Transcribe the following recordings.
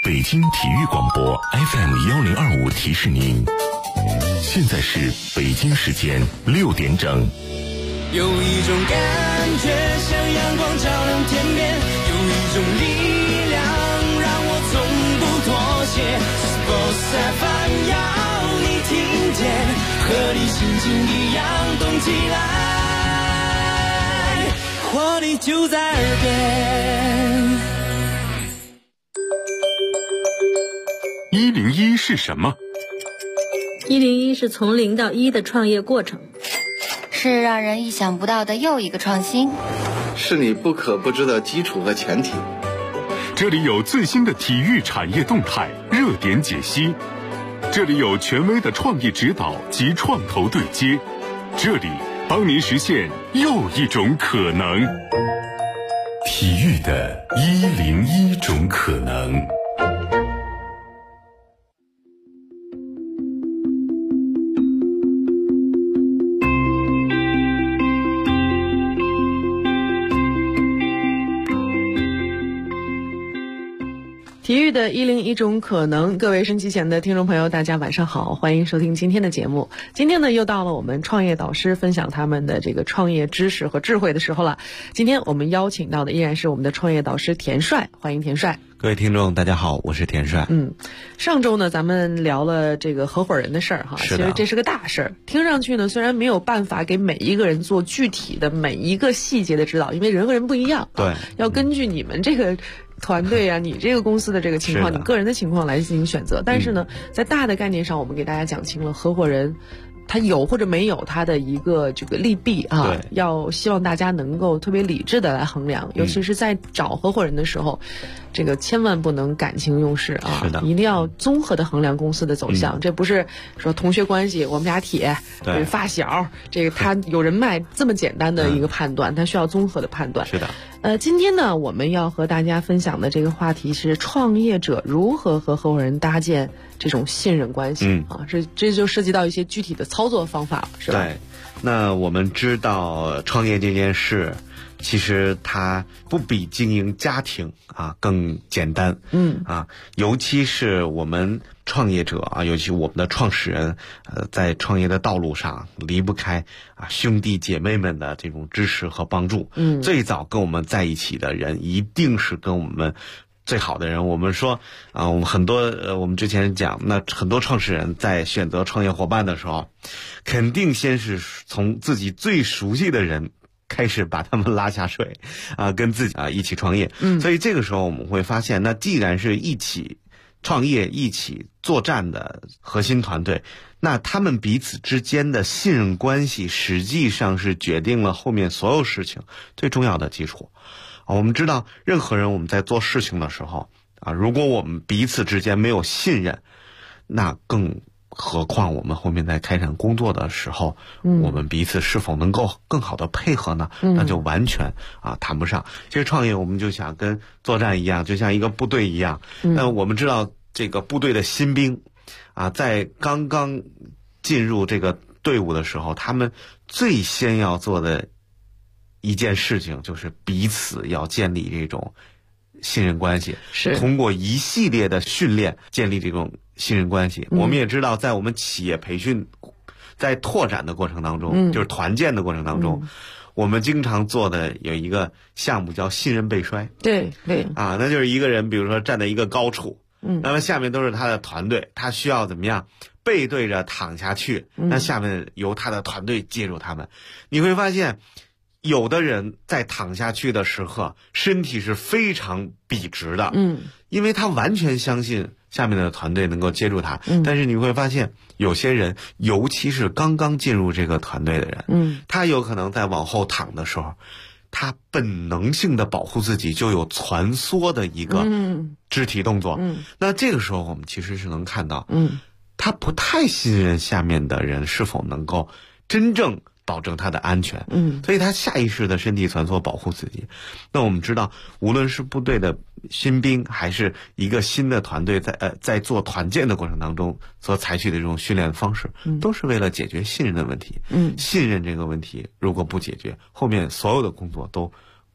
北京体育广播 FM1025提示您，现在是北京时间6点整。 有一种感觉像阳光照亮天边，有一种力量让我从不妥协。Sports FM 要你听见，和你心情一样动起来，活力就在耳边。 101是什么 ？101是从0到1的创业过程， 是让人意想不到的又一个创新， 是你不可不知的基础和前提。 这里有最新的体育产业动态、热点解析，这里有权威的创业指导及创投对接，这里帮您实现又一种可能。体育的101种可能。 体育的101种可能，各位身机前的听众朋友，大家晚上好，欢迎收听今天的节目。今天呢，又到了我们创业导师分享他们的这个创业知识和智慧的时候了。今天我们邀请到的依然是我们的创业导师田帅，欢迎田帅。 各位听众大家好，我是田帅。 上周呢咱们聊了这个合伙人的事儿哈，其实这是个大事儿。听上去呢虽然没有办法给每一个人做具体的每一个细节的指导，因为人和人不一样， 对， 要根据你们这个团队啊，你这个公司的这个情况，你个人的情况来进行选择。但是呢，在大的概念上，我们给大家讲清了合伙人他有或者没有他的一个这个利弊啊，要希望大家能够特别理智的来衡量，尤其是在找合伙人的时候，这个千万不能感情用事啊， 是的， 一定要综合的衡量公司的走向。这不是说同学关系，我们俩铁，对，发小，这个他有人脉这么简单的一个判断，他需要综合的判断。 是的。 今天呢，我们要和大家分享的这个话题是创业者如何和合伙人搭建这种信任关系啊，这就涉及到一些具体的操作方法了，是吧？ 对，那我们知道创业这件事，其实它不比经营家庭啊更简单。尤其是我们创业者啊，尤其我们的创始人，在创业的道路上离不开兄弟姐妹们的这种支持和帮助。最早跟我们在一起的人，一定是跟我们最好的人。我们说我们很多我们之前讲，那很多创始人在选择创业伙伴的时候，肯定先是从自己最熟悉的人开始把他们拉下水跟自己一起创业。所以这个时候我们会发现，那既然是一起创业一起作战的核心团队，那他们彼此之间的信任关系实际上是决定了后面所有事情最重要的基础。我们知道任何人我们在做事情的时候如果我们彼此之间没有信任，那更何况我们后面在开展工作的时候，我们彼此是否能够更好的配合呢？那就完全谈不上。其实创业我们就想跟作战一样，就像一个部队一样。那我们知道这个部队的新兵在刚刚进入这个队伍的时候，他们最先要做的一件事情就是彼此要建立这种信任关系，是通过一系列的训练建立这种信任关系。我们也知道，在我们企业培训在拓展的过程当中，就是团建的过程当中，我们经常做的有一个项目叫信任背摔。 对那就是一个人比如说站在一个高处，那么下面都是他的团队，他需要怎么样背对着躺下去，那下面由他的团队接住他们。你会发现有的人在躺下去的时候身体是非常笔直的，因为他完全相信下面的团队能够接住他。但是你会发现有些人，尤其是刚刚进入这个团队的人，他有可能在往后躺的时候，他本能性的保护自己就有蜷缩的一个肢体动作。那这个时候我们其实是能看到，他不太信任下面的人是否能够真正保证他的安全，所以他下意识的身体蜷缩保护自己。那我们知道，无论是部队的新兵，还是一个新的团队在做团建的过程当中所采取的这种训练方式，都是为了解决信任的问题。信任这个问题如果不解决，后面所有的工作都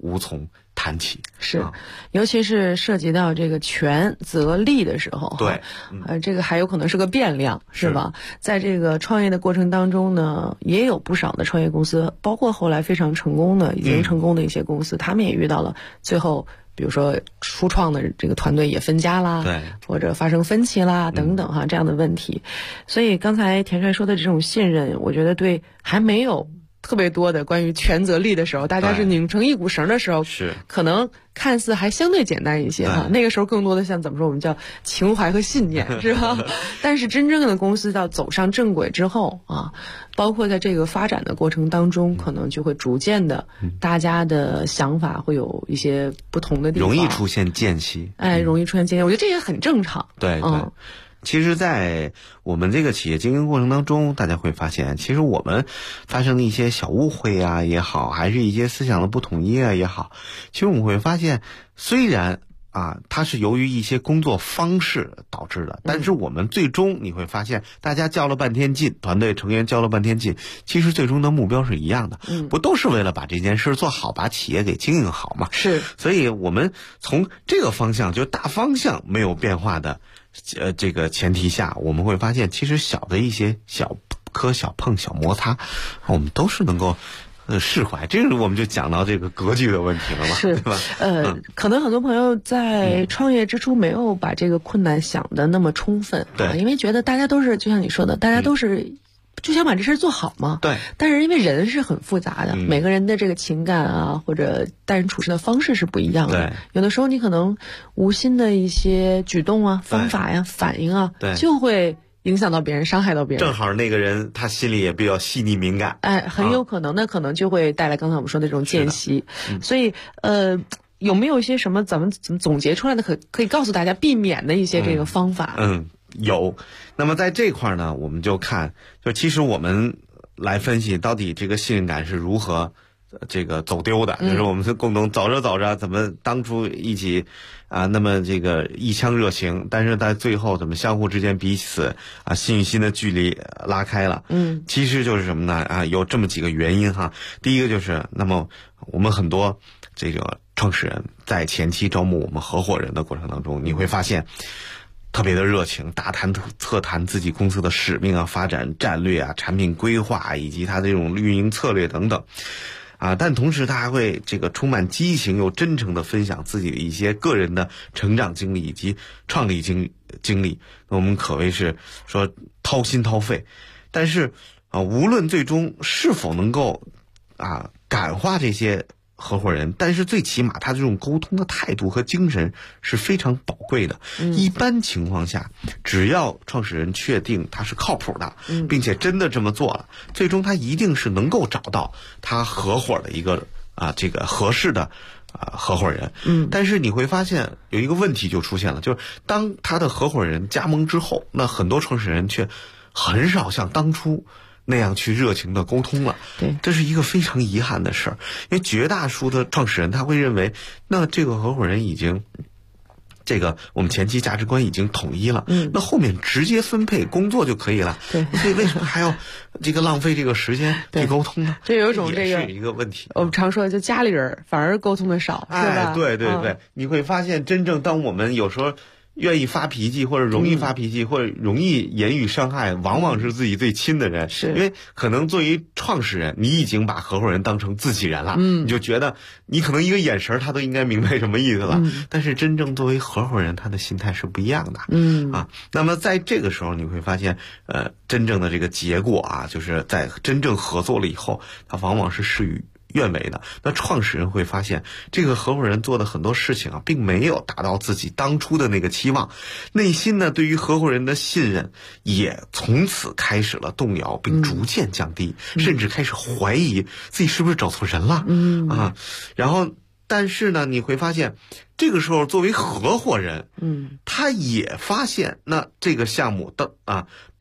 无从谈起。 是，尤其是涉及到这个权责利的时候， 对， 这个还有可能是个变量，是吧？在这个创业的过程当中呢，也有不少的创业公司，包括后来非常成功的、已经成功的一些公司，他们也遇到了最后，比如说初创的这个团队也分家啦， 对， 或者发生分歧啦等等这样的问题。所以刚才田帅说的这种信任，我觉得对还没有特别多的关于权责利的时候，大家是拧成一股绳的时候， 是可能看似还相对简单一些那个时候更多的像怎么说，我们叫情怀和信念，是吧？但是真正的公司到走上正轨之后包括在这个发展的过程当中，可能就会逐渐的，大家的想法会有一些不同的地方， 容易出现间隙， 容易出现间隙。我觉得这也很正常。 对。其实在我们这个企业经营过程当中，大家会发现，其实我们发生的一些小误会也好，还是一些思想的不统一也好，其实我们会发现，虽然它是由于一些工作方式导致的，但是我们最终你会发现，大家较了半天劲，团队成员较了半天劲，其实最终的目标是一样的，不都是为了把这件事做好，把企业给经营好吗？ 是， 所以我们从这个方向，就大方向没有变化的这个前提下，我们会发现，其实小的一些小磕、小碰、小摩擦，我们都是能够释怀。这个我们就讲到这个格局的问题了嘛， 是， 对吧？ 可能很多朋友在创业之初没有把这个困难想得那么充分， 对， 因为觉得大家都是就像你说的，大家都是就想把这事做好嘛， 对。 但是因为人是很复杂的，每个人的这个情感或者待人处事的方式是不一样的， 对。 有的时候你可能无心的一些举动方法反应对， 就会影响到别人，伤害到别人。 正好那个人他心里也比较细腻敏感， 很有可能，那可能就会带来刚才我们说的这种间隙。所以有没有一些什么咱们总结出来的可以告诉大家避免的一些这个方法？ 有。那么在这块呢，我们就看，就其实我们来分析到底这个信任感是如何这个走丢的，就是我们是共同走着怎么当初一起那么这个一腔热情，但是在最后怎么相互之间彼此心与心的距离拉开了。其实就是什么呢？有这么几个原因第一个就是，那么我们很多这个创始人在前期招募我们合伙人的过程当中，你会发现特别的热情，大谈特谈自己公司的使命发展战略产品规划以及他这种运营策略等等但同时他还会这个充满激情又真诚的分享自己的一些个人的成长经历以及创立经历，那我们可谓是说掏心掏肺。但是无论最终是否能够感化这些合伙人，但是最起码他这种沟通的态度和精神是非常宝贵的。一般情况下，只要创始人确定他是靠谱的，并且真的这么做了，最终他一定是能够找到他合伙的一个这个合适的合伙人。但是你会发现有一个问题就出现了，就是当他的合伙人加盟之后，那很多创始人却很少像当初那样去热情的沟通了。 对， 这是一个非常遗憾的事儿，因为绝大多数的创始人他会认为，那这个合伙人已经这个我们前期价值观已经统一了，那后面直接分配工作就可以了。 对， 所以为什么还要这个浪费这个时间去沟通呢？ 这有一种这个也是一个问题。 我们常说的，就家里人反而沟通的少，是吧？ 对对对，你会发现，真正当我们有时候愿意发脾气或者容易发脾气或者容易言语伤害，往往是自己最亲的人。 是因为可能作为创始人，你已经把合伙人当成自己人了，你就觉得你可能一个眼神他都应该明白什么意思了。但是真正作为合伙人，他的心态是不一样的。那么在这个时候你会发现真正的这个结果就是在真正合作了以后，他往往是事与愿违的。那创始人会发现，这个合伙人做的很多事情并没有达到自己当初的那个期望，内心呢对于合伙人的信任也从此开始了动摇，并逐渐降低，甚至开始怀疑自己是不是找错人了。然后但是呢你会发现，这个时候作为合伙人他也发现那这个项目的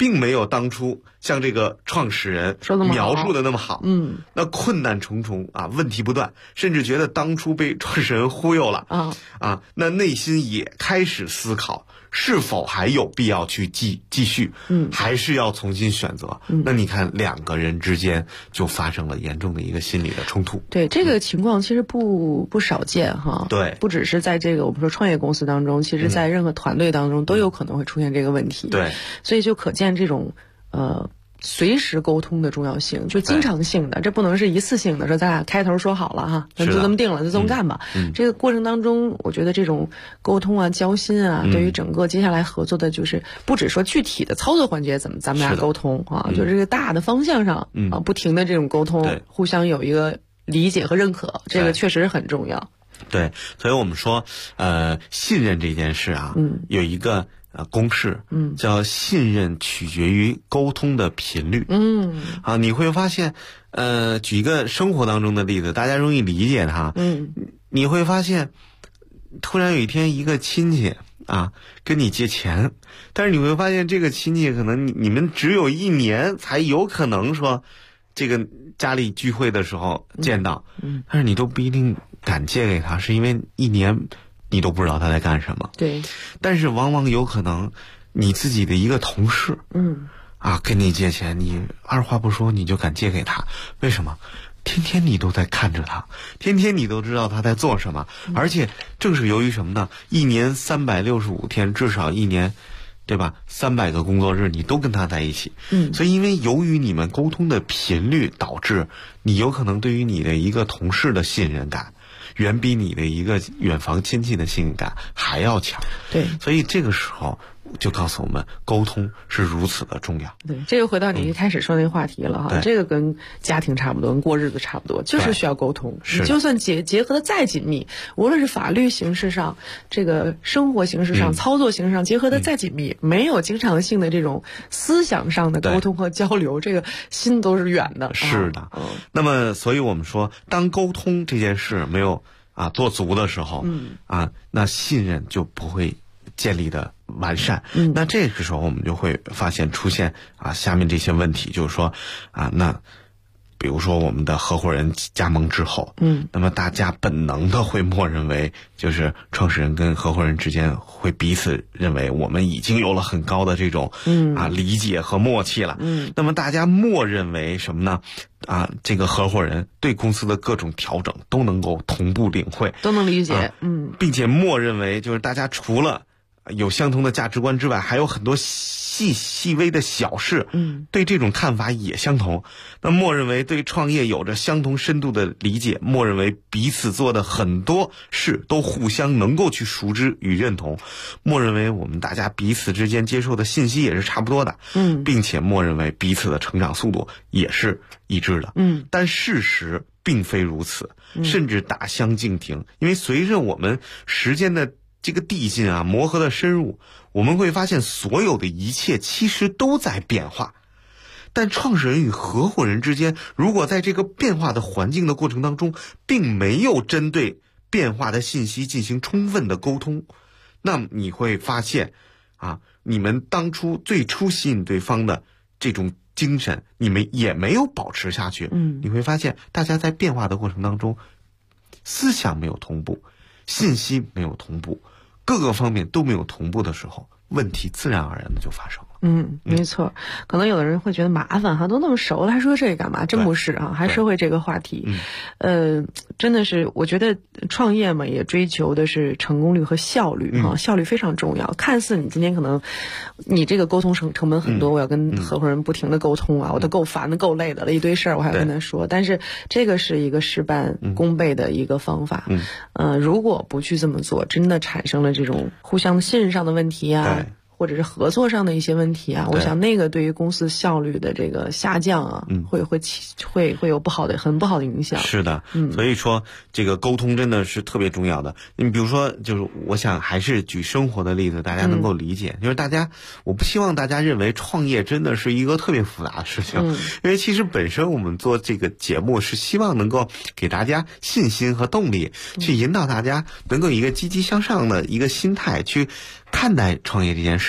并没有当初像这个创始人描述的那么好。那困难重重啊，问题不断，甚至觉得当初被创始人忽悠了那内心也开始思考，是否还有必要去继续，还是要重新选择。那你看两个人之间就发生了严重的一个心理的冲突。 对，这个情况其实不少见哈。 对， 不只是在这个我们说创业公司当中，其实在任何团队当中都有可能会出现这个问题。 对， 所以就可见这种随时沟通的重要性，就经常性的，这不能是一次性的，说咱俩开头说好了哈，咱就这么定了，就这么干吧。这个过程当中，我觉得这种沟通啊、交心啊，对于整个接下来合作的，就是不只说具体的操作环节怎么咱们俩沟通啊，就是这个大的方向上不停的这种沟通，互相有一个理解和认可，这个确实很重要。 对，所以我们说，信任这件事啊，有一个公式，叫信任取决于沟通的频率。你会发现，举一个生活当中的例子，大家容易理解它。你会发现，突然有一天一个亲戚跟你借钱，但是你会发现这个亲戚可能你们只有1年才有可能说，这个家里聚会的时候见到，但是你都不一定敢借给他，是因为1年你都不知道他在干什么。 对， 但是往往有可能你自己的一个同事，跟你借钱，你二话不说你就敢借给他，为什么？天天你都在看着他，天天你都知道他在做什么，而且正是由于什么呢？1年365天，至少1年，对吧？300个工作日你都跟他在一起，所以因为由于你们沟通的频率，导致你有可能对于你的一个同事的信任感，远比你的一个远房亲戚的信任感还要强。 对， 所以这个时候就告诉我们，沟通是如此的重要。 对，这个回到你一开始说那个话题了哈，这个跟家庭差不多，跟过日子差不多，就是需要沟通。你就算结合的再紧密，无论是法律形式上、这个生活形式上、操作形式上结合的再紧密，没有经常性的这种思想上的沟通和交流，这个心都是远的。 是的。那么，所以我们说，当沟通这件事没有做足的时候，那信任就不会建立的完善。那这个时候我们就会发现出现下面这些问题，就是说那比如说我们的合伙人加盟之后，那么大家本能的会默认为，就是创始人跟合伙人之间会彼此认为我们已经有了很高的这种理解和默契了。那么大家默认为什么呢？这个合伙人对公司的各种调整都能够同步领会， 都能理解， 并且默认为就是大家除了有相同的价值观之外，还有很多细微的小事，对这种看法也相同。那默认为对创业有着相同深度的理解，默认为彼此做的很多事都互相能够去熟知与认同，默认为我们大家彼此之间接受的信息也是差不多的，并且默认为彼此的成长速度也是一致的。但事实并非如此，甚至大相径庭。因为随着我们时间的这个递进磨合的深入，我们会发现所有的一切其实都在变化。但创始人与合伙人之间，如果在这个变化的环境的过程当中，并没有针对变化的信息进行充分的沟通，那么你会发现你们当初最初吸引对方的这种精神，你们也没有保持下去。你会发现大家在变化的过程当中，思想没有同步，信息没有同步，各个方面都没有同步的时候，问题自然而然的就发生了。 没错。可能有的人会觉得麻烦都那么熟了，还说这个干嘛？真不是还说回这个话题。真的是，我觉得创业嘛，也追求的是成功率和效率效率非常重要。看似你今天可能你这个沟通成本很多，我要跟合伙人不停的沟通我都够烦的够累的了，一堆事儿我还要跟他说，但是这个是一个事半功倍的一个方法。如果不去这么做，真的产生了这种互相信任上的问题或者是合作上的一些问题我想那个对于公司效率的这个下降会有很不好的影响。 是的，所以说这个沟通真的是特别重要的。你比如说，就是我想还是举生活的例子，大家能够理解。就是我不希望大家认为创业真的是一个特别复杂的事情，因为其实本身我们做这个节目是希望能够给大家信心和动力，去引导大家能够以一个积极向上的一个心态去看待创业这件事。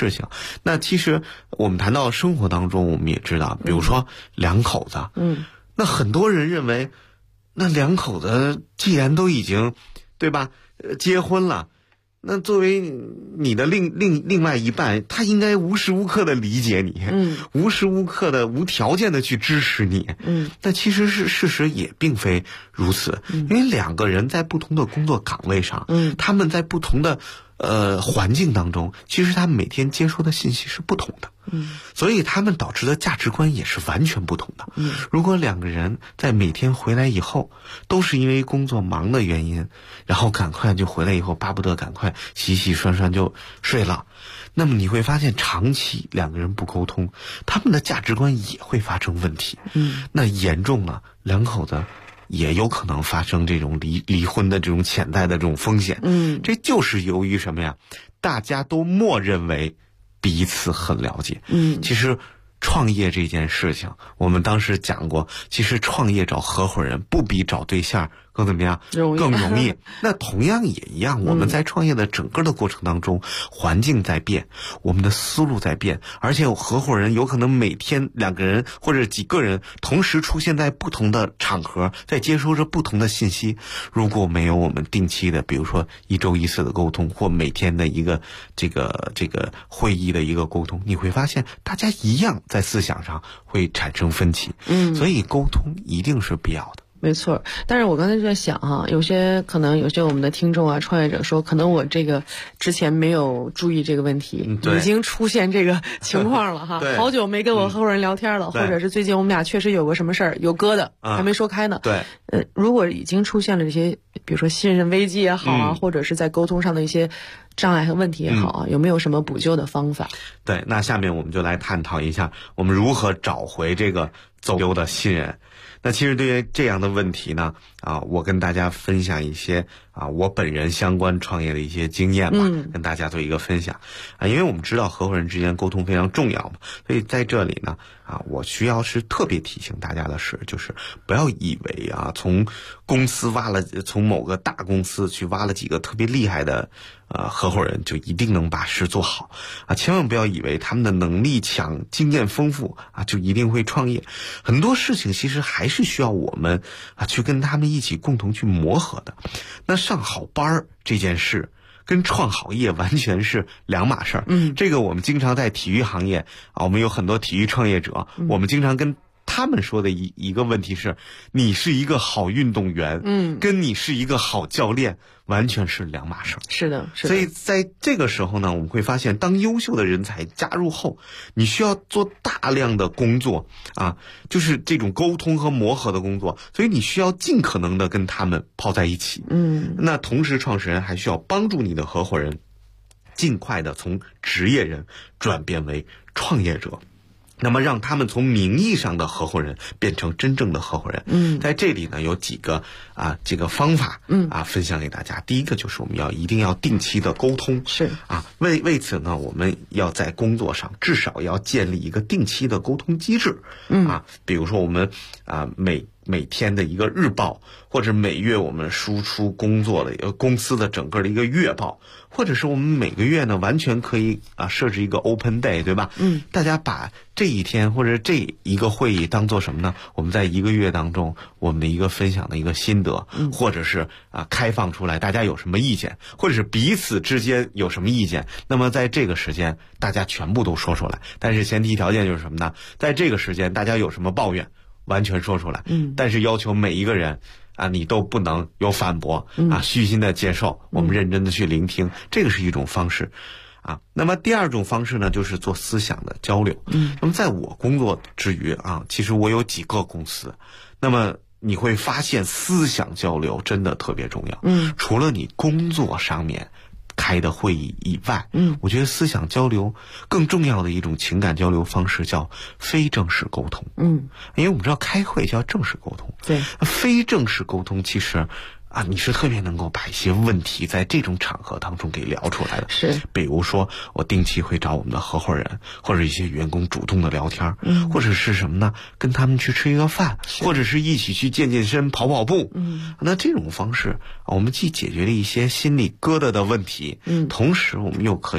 事情。那其实我们谈到生活当中，我们也知道，比如说两口子，那很多人认为，那两口子既然都已经，对吧，结婚了。那作为你的另外一半，他应该无时无刻的理解你，无时无刻的无条件的去支持你，但其实是事实也并非如此，因为两个人在不同的工作岗位上，他们在不同的环境当中，其实他们每天接收的信息是不同的，所以他们导致的价值观也是完全不同的。如果两个人在每天回来以后，都是因为工作忙的原因，然后赶快就回来以后，巴不得赶快洗洗涮涮就睡了，那么你会发现长期两个人不沟通，他们的价值观也会发生问题。那严重了，两口子也有可能发生这种离婚的这种潜在的这种风险。这就是由于什么呀？大家都默认为彼此很了解。其实创业这件事情，我们当时讲过，其实创业找合伙人不比找对象更怎么样？更容易。那同样也一样，我们在创业的整个的过程当中，环境在变，我们的思路在变，而且合伙人有可能每天两个人或者几个人同时出现在不同的场合，在接收着不同的信息。如果没有我们定期的，比如说1周1次的沟通，或每天的一个这个会议的一个沟通，你会发现大家一样在思想上会产生分歧。所以沟通一定是必要的。 没错，但是我刚才就在想哈，有些我们的听众啊、创业者说，可能我这个之前没有注意这个问题，已经出现这个情况了哈，好久没跟我合伙人聊天了，或者是最近我们俩确实有个什么事儿有疙瘩，还没说开呢。对，如果已经出现了这些，比如说信任危机也好啊，或者是在沟通上的一些障碍和问题也好啊，有没有什么补救的方法？ 对，那下面我们就来探讨一下，我们如何找回这个走丢的信任。那其实对于这样的问题呢，我跟大家分享一些我本人相关创业的一些经验吧，跟大家做一个分享因为我们知道合伙人之间沟通非常重要嘛，所以在这里呢我需要是特别提醒大家的是，就是不要以为从某个大公司去挖了几个特别厉害的合伙人就一定能把事做好千万不要以为他们的能力强、经验丰富就一定会创业。很多事情其实还是需要我们去跟他们一起共同去磨合的。那上好班这件事跟创好业完全是两码事儿。这个我们经常在体育行业我们有很多体育创业者，我们经常跟他们说的一个问题是，你是一个好运动员，跟你是一个好教练完全是两码事儿。 是的。 所以在这个时候呢，我们会发现，当优秀的人才加入后，你需要做大量的工作就是这种沟通和磨合的工作，所以你需要尽可能的跟他们泡在一起。那同时创始人还需要帮助你的合伙人尽快的从职业人转变为创业者，那么让他们从名义上的合伙人变成真正的合伙人。在这里呢有几个这个方法分享给大家。第一个就是我们一定要定期的沟通，是为此呢，我们要在工作上至少要建立一个定期的沟通机制。比如说我们每天的一个日报，或者每月我们输出工作的公司的整个的一个月报，或者是我们每个月呢完全可以设置一个 open day， 对吧？大家把这一天或者这一个会议当做什么呢？我们在一个月当中我们的一个分享的一个心得，或者是开放出来大家有什么意见，或者是彼此之间有什么意见，那么在这个时间大家全部都说出来。但是前提条件就是什么呢？在这个时间大家有什么抱怨完全说出来，但是要求每一个人你都不能有反驳虚心的接受，我们认真的去聆听，这个是一种方式那么第二种方式呢，就是做思想的交流。那么在我工作之余其实我有几个公司，那么你会发现思想交流真的特别重要。除了你工作上面开的会议以外，我觉得思想交流更重要的一种情感交流方式叫非正式沟通。因为我们知道开会叫正式沟通，对，非正式沟通其实你是特别能够把一些问题在这种场合当中给聊出来的。是，比如说我定期会找我们的合伙人或者一些员工主动的聊天，或者是什么呢？跟他们去吃一个饭，或者是一起去健健身、跑跑步。那这种方式，我们既解决了一些心理疙瘩的问题，同时我们又可以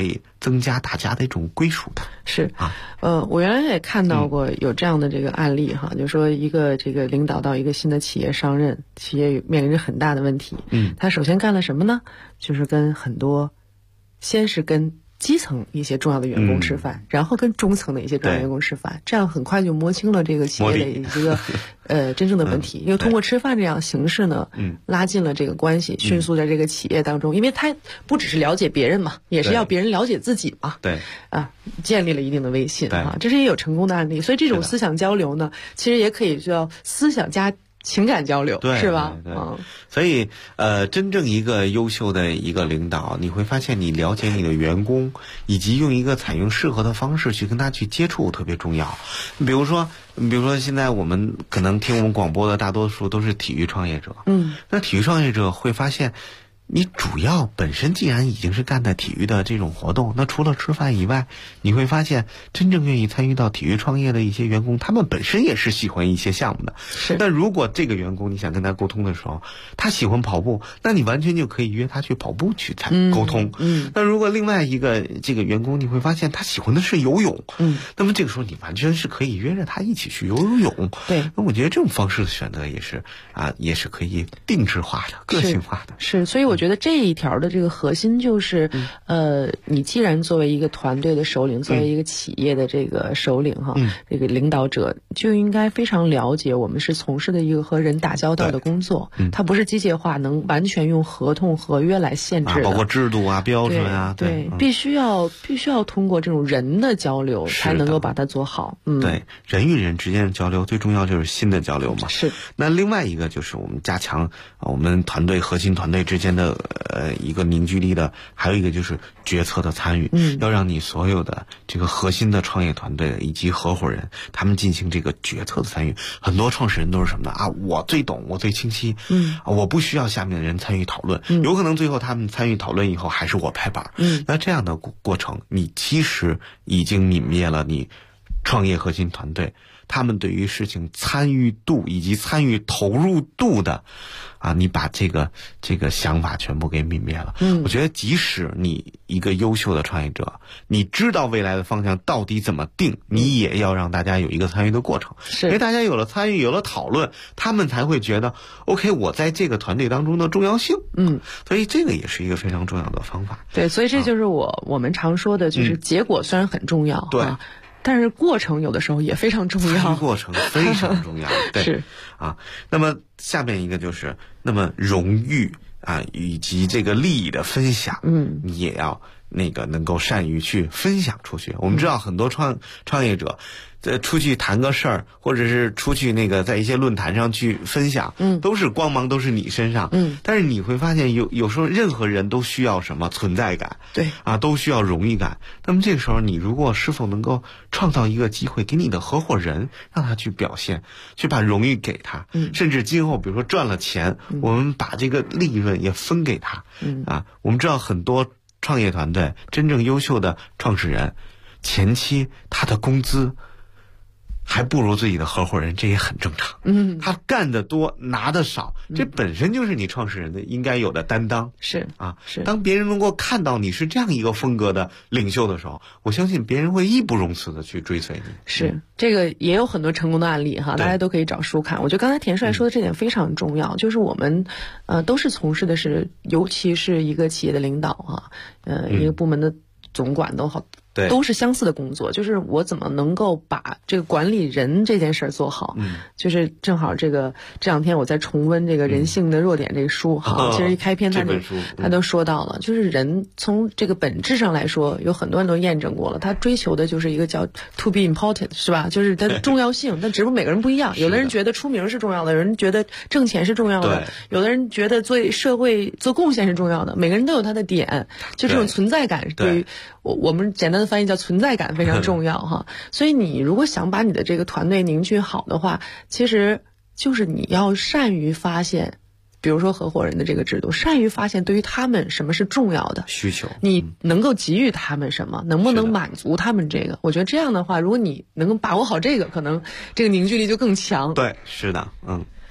增加大家的一种归属感。 是我原来也看到过有这样的这个案例哈，就说一个这个领导到一个新的企业上任，企业面临着很大的问题，他首先干了什么呢？就是先是跟基层一些重要的员工吃饭，然后跟中层的一些重要员工吃饭，这样很快就摸清了这个企业的一个真正的问题。又通过吃饭这样形式呢，拉近了这个关系，迅速在这个企业当中，因为他不只是了解别人嘛，也是要别人了解自己嘛。对啊，建立了一定的威信啊，这是也有成功的案例。所以这种思想交流呢，其实也可以叫思想加情感交流，是吧？ 对，所以真正一个优秀的一个领导，你会发现你了解你的员工，以及采用适合的方式去跟他去接触特别重要。比如说现在我们可能听我们广播的大多数都是体育创业者，那体育创业者会发现，你主要本身既然已经是干的体育的这种活动，那除了吃饭以外，你会发现真正愿意参与到体育创业的一些员工，他们本身也是喜欢一些项目的。但如果这个员工你想跟他沟通的时候，他喜欢跑步，那你完全就可以约他去跑步去沟通。那如果另外一个这个员工，你会发现他喜欢的是游泳，那么这个时候你完全是可以约着他一起去游泳。对，那我觉得这种方式的选择也是可以定制化的、个性化的。 是，所以我觉得这一条的这个核心就是，你既然作为一个团队的首领，作为一个企业的这个首领这个领导者，就应该非常了解我们是从事的一个和人打交道的工作，它不是机械化能完全用合同合约来限制的， 包括制度啊、标准啊， 对，必须要通过这种人的交流才能够把它做好。 对，人与人之间的交流最重要就是心的交流嘛。 是。 那另外一个就是我们加强我们核心团队之间的一个凝聚力的，还有一个就是决策的参与，要让你所有的这个核心的创业团队以及合伙人，他们进行这个决策的参与。很多创始人都是什么呢？我最懂，我最清晰，我不需要下面的人参与讨论，有可能最后他们参与讨论以后还是我拍板。那这样的过程，你其实已经泯灭了你创业核心团队他们对于事情参与度以及参与投入度的你把这个想法全部给泯灭了。我觉得即使你一个优秀的创业者，你知道未来的方向到底怎么定，你也要让大家有一个参与的过程，因为大家有了参与，有了讨论，他们才会觉得 OK 我在这个团队当中的重要性。所以这个也是一个非常重要的方法。 对，所以这就是我们常说的，就是结果虽然很重要，对，但是过程有的时候也非常重要， 过程非常重要。对， 是那么下面一个就是那么荣誉以及这个利益的分享，你也要能够善于去分享出去。我们知道很多创业者出去谈个事儿，或者是出去在一些论坛上去分享，都是光芒都是你身上，但是你会发现有时候任何人都需要什么存在感，对都需要荣誉感。那么这个时候你如果是否能够创造一个机会给你的合伙人，让他去表现，去把荣誉给他，甚至今后比如说赚了钱，我们把这个利润也分给他。我们知道很多创业团队真正优秀的创始人，前期他的工资还不如自己的合伙人，这也很正常。他干得多拿得少，这本身就是你创始人的应该有的担当。是。当别人能够看到你是这样一个风格的领袖的时候，我相信别人会义不容辞的去追随你。是，这个也有很多成功的案例大家都可以找书看。我觉得刚才田帅说的这点非常重要，就是我们都是从事的是，尤其是一个企业的领导一个部门的总管都好。都是相似的工作，就是我怎么能够把这个管理人这件事儿做好。就是正好这两天我在重温这个人性的弱点这个书其实一开篇他都说到了，就是人从这个本质上来说，有很多人都验证过了，他追求的就是一个叫 to be important， 是吧？就是它的重要性，但只不过每个人不一样，有的人觉得出名是重要的，有人觉得挣钱是重要的，有的人觉得对社会做贡献是重要的，每个人都有他的点，就这种存在感对于我们简单的翻译叫存在感非常重要所以你如果想把你的这个团队凝聚好的话，其实就是你要善于发现，比如说合伙人的这个制度，善于发现对于他们什么是重要的需求，你能够给予他们什么，能不能满足他们这个。我觉得这样的话，如果你能够把握好这个，可能这个凝聚力就更强。 对，是的。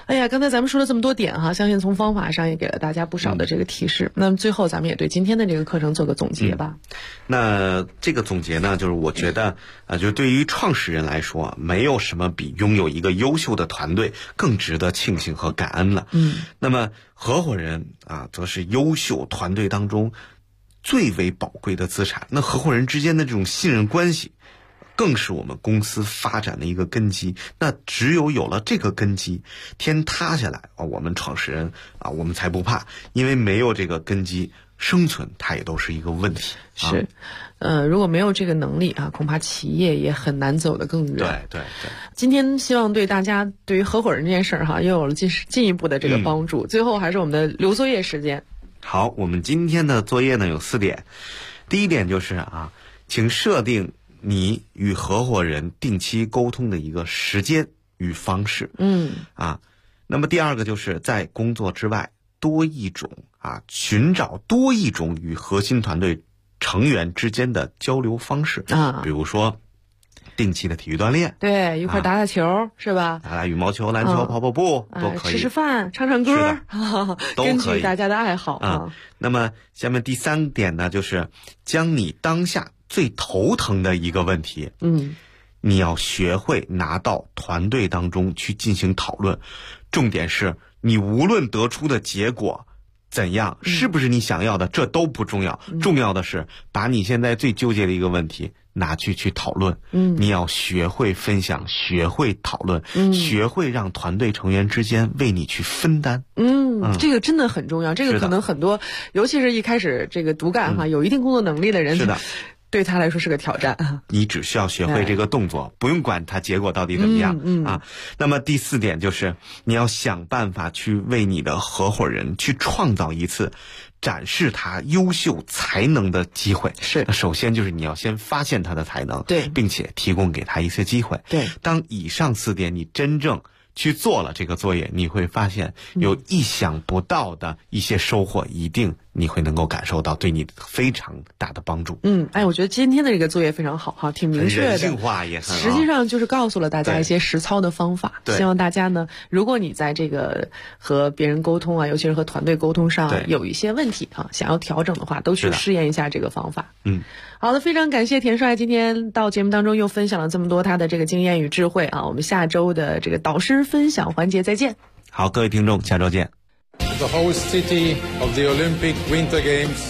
哎呀，刚才咱们说了这么多点哈，相信从方法上也给了大家不少的这个提示。那么最后咱们也对今天的这个课程做个总结吧。 那这个总结呢，就是我觉得就对于创始人来说，没有什么比拥有一个优秀的团队更值得庆幸和感恩了。那么合伙人则是优秀团队当中最为宝贵的资产。那合伙人之间的这种信任关系，更是我们公司发展的一个根基。那只有了这个根基，天塌下来我们创始人我们才不怕。因为没有这个根基，生存它也都是一个问题。 是，如果没有这个能力恐怕企业也很难走得更远。 对。 今天希望对大家对于合伙人这件事儿又有了进一步的这个帮助。最后还是我们的留作业时间。 好，我们今天的作业呢有4点。第一点就是请设定你与合伙人定期沟通的一个时间与方式。那么第二个就是在工作之外寻找多一种与核心团队成员之间的交流方式比如说定期的体育锻炼， 对，一块打打球，是吧？ 打打羽毛球、篮球、跑跑步都可以， 吃饭、唱唱歌， 都可以， 根据大家的爱好那么下面第3点呢，就是将你当下最头疼的一个问题，你要学会拿到团队当中去进行讨论。重点是你无论得出的结果怎样，是不是你想要的，这都不重要。重要的是把你现在最纠结的一个问题拿去讨论。你要学会分享，学会讨论，学会让团队成员之间为你去分担。 这个真的很重要。这个可能很多，尤其是一开始这个独干有一定工作能力的人， 是的， 对他来说是个挑战。 你只需要学会这个动作，不用管它结果到底怎么样。那么第4点就是你要想办法去为你的合伙人去创造一次展示他优秀才能的机会。 是， 首先就是你要先发现他的才能， 对， 并且提供给他一些机会。 对， 当以上4点你真正去做了这个作业，你会发现有意想不到的一些收获，一定你会能够感受到，对你非常大的帮助。 我觉得今天的这个作业非常好挺明确的， 人性化也很好， 实际上就是告诉了大家一些实操的方法。希望大家呢，如果你在这个和别人沟通尤其是和团队沟通上有一些问题想要调整的话，都去试验一下这个方法。好的，非常感谢田帅今天到节目当中又分享了这么多他的这个经验与智慧我们下周的这个导师分享环节再见。 好，各位听众，下周见。 The host city of the Olympic Winter Games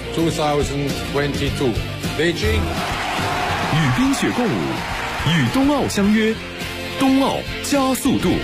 2022, Beijing. 与冰雪共舞，与冬奥相约，冬奥加速度。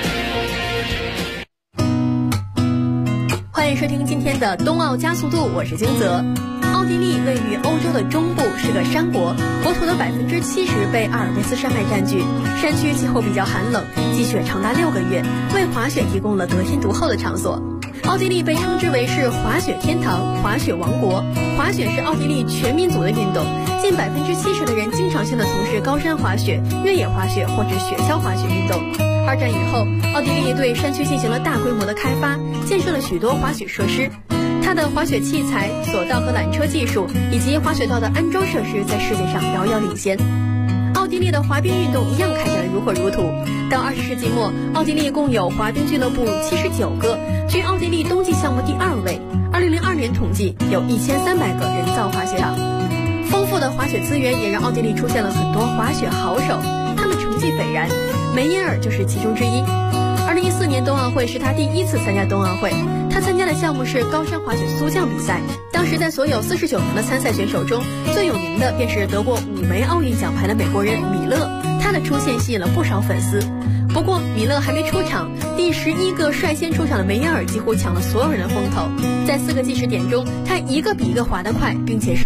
欢迎收听今天的冬奥加速度，我是金泽。奥地利位于欧洲的中部，是个山国，国土的70%被阿尔卑斯山脉占据。山区气候比较寒冷，积雪长达6个月，为滑雪提供了得天独厚的场所。奥地利被称之为是滑雪天堂、滑雪王国。滑雪是奥地利全民族的运动，近70%的人经常性的从事高山滑雪、越野滑雪或者雪橇滑雪运动。2战以后，奥地利对山区进行了大规模的开发，建设了许多滑雪设施。它的滑雪器材、索道和缆车技术以及滑雪道的安装设施在世界上遥遥领先。奥地利的滑冰运动一样开展得如火如荼。到20世纪末，奥地利共有滑冰俱乐部79个，居奥地利冬季项目第2位。2002年统计有1300个人造滑雪场。丰富的滑雪资源也让奥地利出现了很多滑雪好手，他们成绩斐然，梅耶尔就是其中之一。2014年冬奥会是他第1次参加冬奥会，他参加的项目是高山滑雪速降比赛。当时在所有49名的参赛选手中，最有名的便是得过5枚奥运奖牌的美国人米勒，他的出现吸引了不少粉丝。不过米勒还没出场，第11个率先出场的梅耶尔几乎抢了所有人的风头。在4个计时点中，他一个比一个滑得快，并且是